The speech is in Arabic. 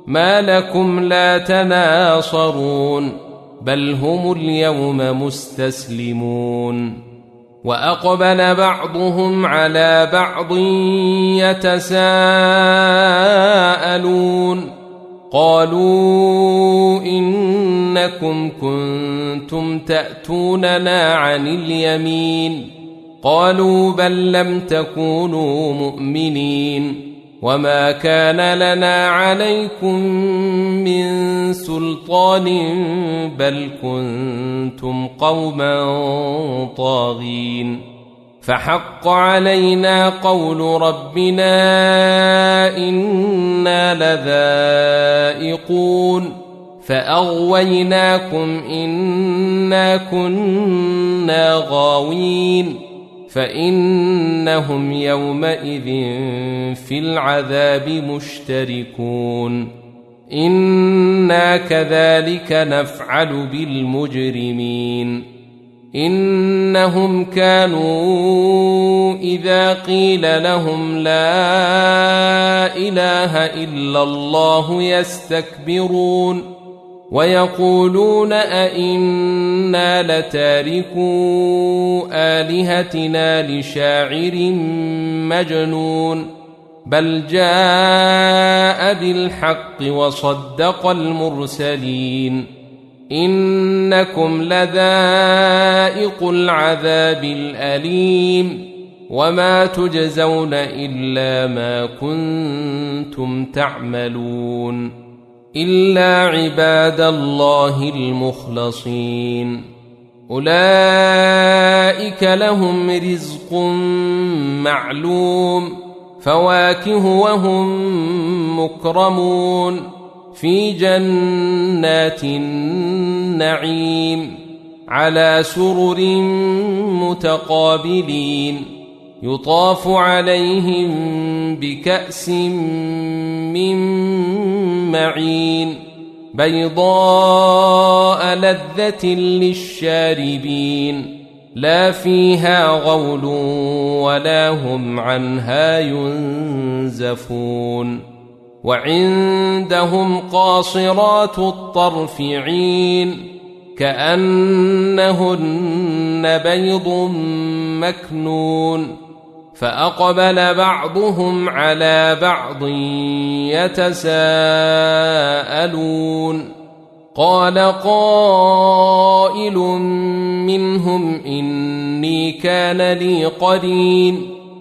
ما لكم لا تناصرون بل هم اليوم مستسلمون وأقبل بعضهم على بعض يتساءلون قالوا إنكم كنتم تأتوننا عن اليمين قالوا بل لم تكونوا مؤمنين وما كان لنا عليكم من سلطان بل كنتم قوما طاغين فحق علينا قول ربنا إنا لذائقون فأغويناكم إنا كنا غاوين فإنهم يومئذ في العذاب مشتركون إنا كذلك نفعل بالمجرمين إنهم كانوا إذا قيل لهم لا إله إلا الله يستكبرون ويقولون أئنا لتاركو آلهتنا لشاعر مجنون بل جاء بالحق وصدق المرسلين إنكم لذائق العذاب الأليم وما تجزون إلا ما كنتم تعملون إلا عباد الله المخلصين أولئك لهم رزق معلوم فواكه وهم مكرمون في جنات النعيم على سرر متقابلين يطاف عليهم بكأس من معين بيضاء لذة للشاربين لا فيها غول ولا هم عنها ينزفون وعندهم قاصرات الطرف عين كأنهن بيض مكنون فأقبل بعضهم على بعض يتساءلون قال قائل منهم إني كان لي قرين